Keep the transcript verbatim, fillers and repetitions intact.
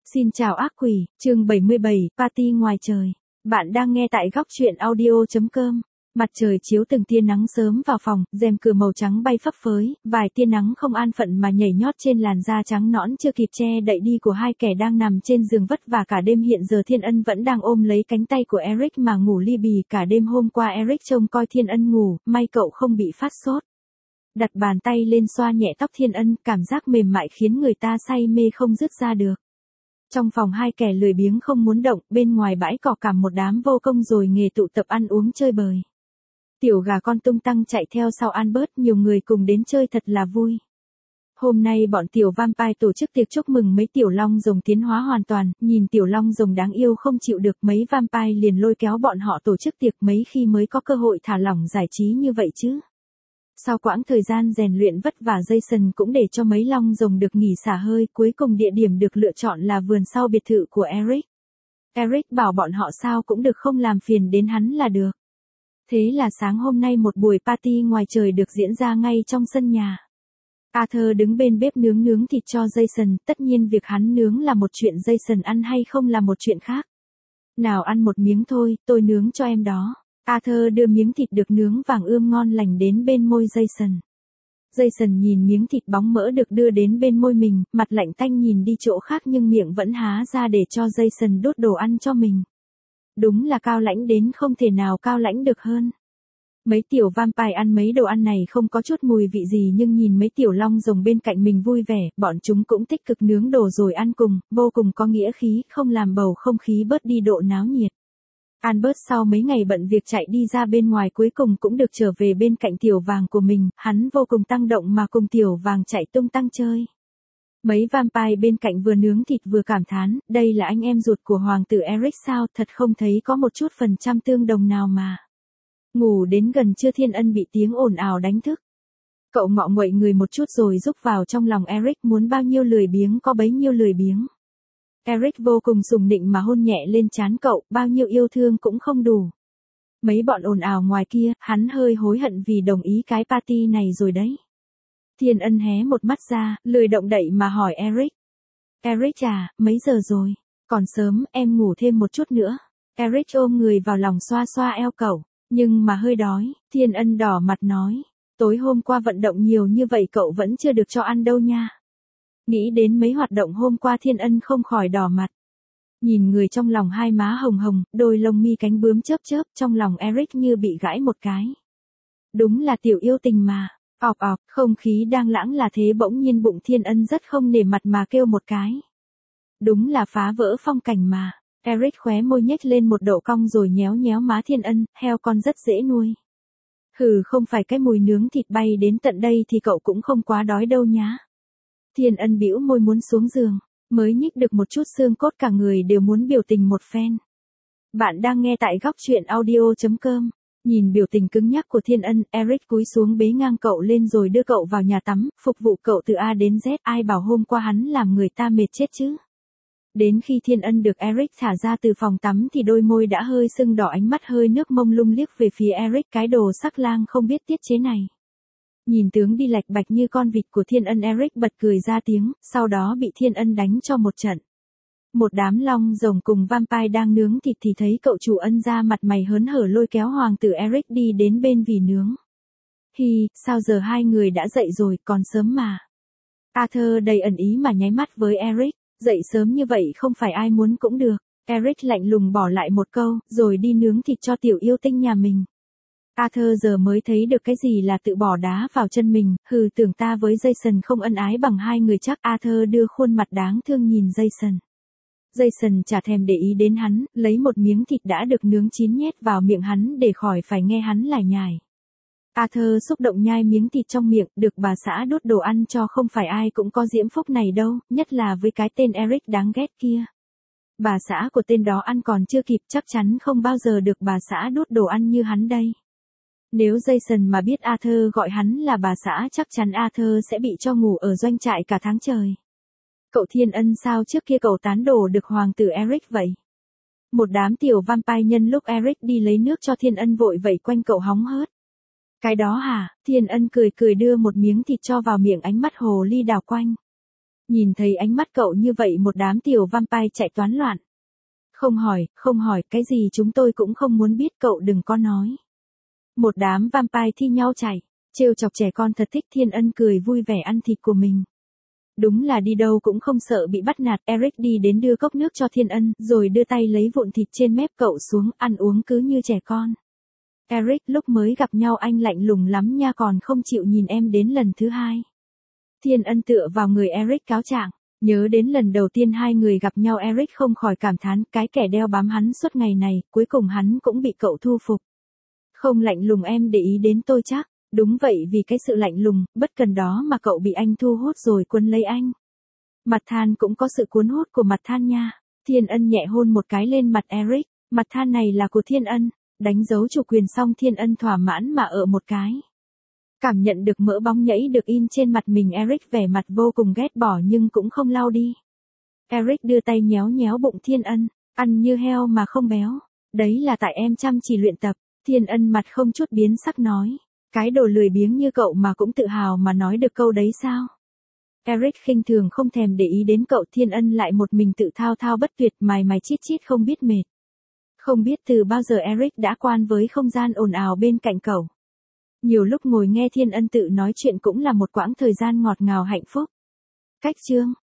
Xin chào ác quỷ, chương bảy mươi bảy, Party ngoài trời. Bạn đang nghe tại góc truyện audio chấm com. Mặt trời chiếu từng tia nắng sớm vào phòng, rèm cửa màu trắng bay phấp phới, vài tia nắng không an phận mà nhảy nhót trên làn da trắng nõn chưa kịp che đậy đi của hai kẻ đang nằm trên giường vất vả cả đêm. Hiện giờ Thiên Ân vẫn đang ôm lấy cánh tay của Eric mà ngủ li bì cả đêm. Hôm qua Eric trông coi Thiên Ân ngủ, may cậu không bị phát sốt. Đặt bàn tay lên xoa nhẹ tóc Thiên Ân, cảm giác mềm mại khiến người ta say mê không dứt ra được. Trong phòng hai kẻ lười biếng không muốn động, bên ngoài bãi cỏ cả một đám vô công rồi nghề tụ tập ăn uống chơi bời. Tiểu gà con tung tăng chạy theo sau Albert, nhiều người cùng đến chơi thật là vui. Hôm nay bọn tiểu vampire tổ chức tiệc chúc mừng mấy tiểu long rồng tiến hóa hoàn toàn, nhìn tiểu long rồng đáng yêu không chịu được, mấy vampire liền lôi kéo bọn họ tổ chức tiệc, mấy khi mới có cơ hội thả lỏng giải trí như vậy chứ. Sau quãng thời gian rèn luyện vất vả, Jason cũng để cho mấy long rồng được nghỉ xả hơi, cuối cùng địa điểm được lựa chọn là vườn sau biệt thự của Eric. Eric bảo bọn họ sao cũng được không làm phiền đến hắn là được. Thế là sáng hôm nay một buổi party ngoài trời được diễn ra ngay trong sân nhà. Arthur đứng bên bếp nướng nướng thịt cho Jason, tất nhiên việc hắn nướng là một chuyện, Jason ăn hay không là một chuyện khác. Nào ăn một miếng thôi, tôi nướng cho em đó. Arthur đưa miếng thịt được nướng vàng ươm ngon lành đến bên môi Jason. Jason nhìn miếng thịt bóng mỡ được đưa đến bên môi mình, mặt lạnh tanh nhìn đi chỗ khác nhưng miệng vẫn há ra để cho Jason đốt đồ ăn cho mình. Đúng là cao lãnh đến không thể nào cao lãnh được hơn. Mấy tiểu vampire ăn mấy đồ ăn này không có chút mùi vị gì nhưng nhìn mấy tiểu long rồng bên cạnh mình vui vẻ, bọn chúng cũng tích cực nướng đồ rồi ăn cùng, vô cùng có nghĩa khí, không làm bầu không khí bớt đi độ náo nhiệt. Albert sau mấy ngày bận việc chạy đi ra bên ngoài cuối cùng cũng được trở về bên cạnh tiểu vàng của mình, hắn vô cùng tăng động mà cùng tiểu vàng chạy tung tăng chơi. Mấy vampire bên cạnh vừa nướng thịt vừa cảm thán, đây là anh em ruột của hoàng tử Eric sao, thật không thấy có một chút phần trăm tương đồng nào mà. Ngủ đến gần trưa Thiên Ân bị tiếng ồn ào đánh thức. Cậu ngọ nguậy người một chút rồi rúc vào trong lòng Eric, muốn bao nhiêu lười biếng có bấy nhiêu lười biếng. Eric vô cùng sùng nịnh mà hôn nhẹ lên trán cậu, bao nhiêu yêu thương cũng không đủ. Mấy bọn ồn ào ngoài kia, hắn hơi hối hận vì đồng ý cái party này rồi đấy. Thiên Ân hé một mắt ra, lười động đậy mà hỏi Eric. Eric à, mấy giờ rồi? Còn sớm, em ngủ thêm một chút nữa. Eric ôm người vào lòng xoa xoa eo cậu, nhưng mà hơi đói. Thiên Ân đỏ mặt nói, tối hôm qua vận động nhiều như vậy cậu vẫn chưa được cho ăn đâu nha. Nghĩ đến mấy hoạt động hôm qua Thiên Ân không khỏi đỏ mặt. Nhìn người trong lòng hai má hồng hồng, đôi lông mi cánh bướm chớp chớp, trong lòng Eric như bị gãi một cái. Đúng là tiểu yêu tình mà. Ọc ọc, không khí đang lãng là thế bỗng nhiên bụng Thiên Ân rất không nể mặt mà kêu một cái. Đúng là phá vỡ phong cảnh mà. Eric khóe môi nhếch lên một độ cong rồi nhéo nhéo má Thiên Ân, heo con rất dễ nuôi. Hừ, không phải cái mùi nướng thịt bay đến tận đây thì cậu cũng không quá đói đâu nhá. Thiên Ân bĩu môi muốn xuống giường, mới nhích được một chút xương cốt cả người đều muốn biểu tình một phen. Bạn đang nghe tại góc truyện audio chấm com. Nhìn biểu tình cứng nhắc của Thiên Ân, Eric cúi xuống bế ngang cậu lên rồi đưa cậu vào nhà tắm, phục vụ cậu từ A đến Z, ai bảo hôm qua hắn làm người ta mệt chết chứ. Đến khi Thiên Ân được Eric thả ra từ phòng tắm thì đôi môi đã hơi sưng đỏ, ánh mắt hơi nước mông lung liếc về phía Eric, cái đồ sắc lang không biết tiết chế này. Nhìn tướng đi lạch bạch như con vịt của Thiên Ân, Eric bật cười ra tiếng, sau đó bị Thiên Ân đánh cho một trận. Một đám long rồng cùng vampire đang nướng thịt thì thấy cậu chủ Ân ra mặt mày hớn hở lôi kéo hoàng tử Eric đi đến bên vì nướng. Hi, sao giờ hai người đã dậy rồi, còn sớm mà. Arthur đầy ẩn ý mà nháy mắt với Eric, dậy sớm như vậy không phải ai muốn cũng được. Eric lạnh lùng bỏ lại một câu, rồi đi nướng thịt cho tiểu yêu tinh nhà mình. Arthur giờ mới thấy được cái gì là tự bỏ đá vào chân mình, hừ, tưởng ta với Jason không ân ái bằng hai người chắc. Arthur đưa khuôn mặt đáng thương nhìn Jason. Jason chả thèm để ý đến hắn, lấy một miếng thịt đã được nướng chín nhét vào miệng hắn để khỏi phải nghe hắn lải nhải. Arthur xúc động nhai miếng thịt trong miệng, được bà xã đút đồ ăn cho không phải ai cũng có diễm phúc này đâu, nhất là với cái tên Eric đáng ghét kia. Bà xã của tên đó ăn còn chưa kịp, chắc chắn không bao giờ được bà xã đút đồ ăn như hắn đây. Nếu Jason mà biết Arthur gọi hắn là bà xã chắc chắn Arthur sẽ bị cho ngủ ở doanh trại cả tháng trời. Cậu Thiên Ân sao trước kia cậu tán đổ được hoàng tử Eric vậy? Một đám tiểu vampire nhân lúc Eric đi lấy nước cho Thiên Ân vội vẩy quanh cậu hóng hớt. Cái đó hả? Thiên Ân cười cười đưa một miếng thịt cho vào miệng, ánh mắt hồ ly đảo quanh. Nhìn thấy ánh mắt cậu như vậy một đám tiểu vampire chạy toán loạn. Không hỏi, không hỏi, cái gì chúng tôi cũng không muốn biết, cậu đừng có nói. Một đám vampire thi nhau chạy, trêu chọc trẻ con thật thích. Thiên Ân cười vui vẻ ăn thịt của mình. Đúng là đi đâu cũng không sợ bị bắt nạt. Eric đi đến đưa cốc nước cho Thiên Ân, rồi đưa tay lấy vụn thịt trên mép cậu xuống, ăn uống cứ như trẻ con. Eric, lúc mới gặp nhau anh lạnh lùng lắm nha, còn không chịu nhìn em đến lần thứ hai. Thiên Ân tựa vào người Eric cáo trạng. Nhớ đến lần đầu tiên hai người gặp nhau, Eric không khỏi cảm thán, cái kẻ đeo bám hắn suốt ngày này, cuối cùng hắn cũng bị cậu thu phục. Không lạnh lùng em để ý đến tôi chắc. Đúng vậy, vì cái sự lạnh lùng, bất cần đó mà cậu bị anh thu hút rồi quấn lấy anh. Mặt than cũng có sự cuốn hút của mặt than nha. Thiên Ân nhẹ hôn một cái lên mặt Eric, mặt than này là của Thiên Ân. Đánh dấu chủ quyền xong Thiên Ân thỏa mãn mà ở một cái. Cảm nhận được mỡ bóng nhảy được in trên mặt mình, Eric vẻ mặt vô cùng ghét bỏ nhưng cũng không lau đi. Eric đưa tay nhéo nhéo bụng Thiên Ân, ăn như heo mà không béo. Đấy là tại em chăm chỉ luyện tập. Thiên Ân mặt không chút biến sắc nói. Cái đồ lười biếng như cậu mà cũng tự hào mà nói được câu đấy sao? Eric khinh thường không thèm để ý đến cậu. Thiên Ân lại một mình tự thao thao bất tuyệt, mài mài chít chít không biết mệt. Không biết từ bao giờ Eric đã quen với không gian ồn ào bên cạnh cậu. Nhiều lúc ngồi nghe Thiên Ân tự nói chuyện cũng là một quãng thời gian ngọt ngào hạnh phúc. Cách chương